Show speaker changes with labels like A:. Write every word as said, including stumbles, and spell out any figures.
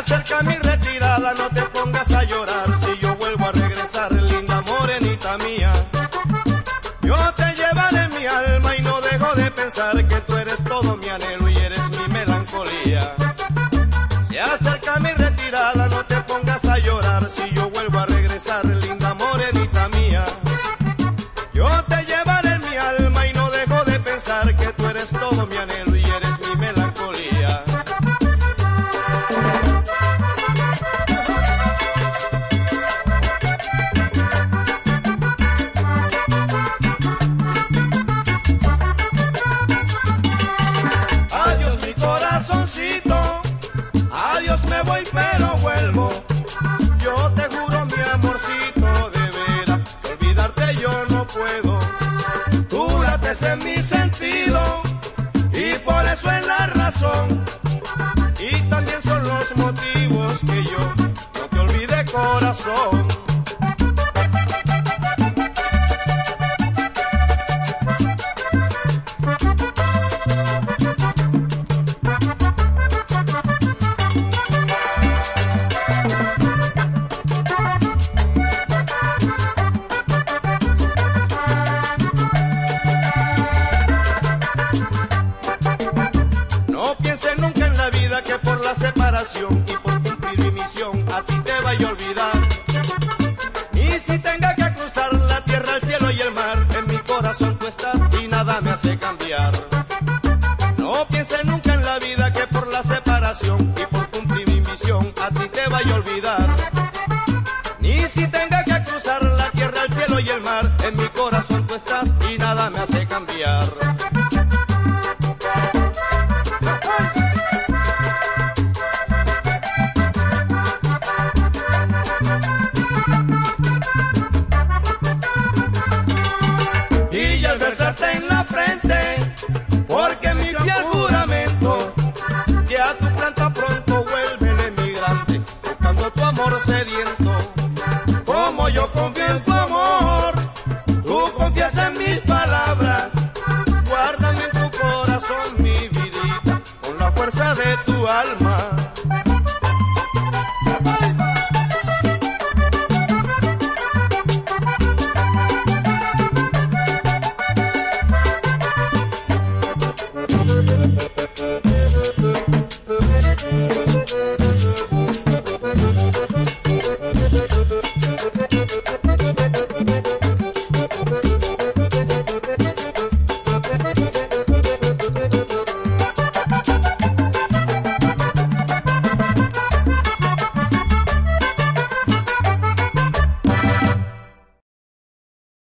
A: acerca mi retirada, no te pongas a llorar si yo vuelvo a regresar, linda morenita mía. Yo te llevaré en mi alma y no dejo de pensar que tú eres todo mi anhelo y eres mi melancolía. Se acerca mi retirada, no te pongas a llorar si yo vuelvo a regresar, linda morenita mía. Yo te llevaré en mi alma y no dejo de pensar que tú eres todo mi anhelo y eres mi melancolía. Adiós mi corazoncito, adiós me voy pero vuelvo. Yo te juro mi amorcito, de veras, olvidarte yo no puedo. Tú lates en mi sentido y por eso es la razón. Y también son los motivos que yo no te olvide, corazón. Que por la separación y por cumplir mi misión a ti te vaya a olvidar. Y si tenga que cruzar la tierra, el cielo y el mar, en mi corazón tú estás y nada me hace cambiar. No pienses nunca en la vida que por la separación y por cumplir mi misión a ti te vaya a olvidar. Ni si tenga que cruzar la tierra, el cielo y el mar, en mi corazón tú estás y nada me hace cambiar. Besarte en la frente, porque mi fiel juramento, que a tu planta pronto vuelve el emigrante, buscando tu amor sediento. Como yo confío en tu amor, tú confías en mis palabras, guárdame en tu corazón mi vidita, con la fuerza de tu alma.
B: Thank you.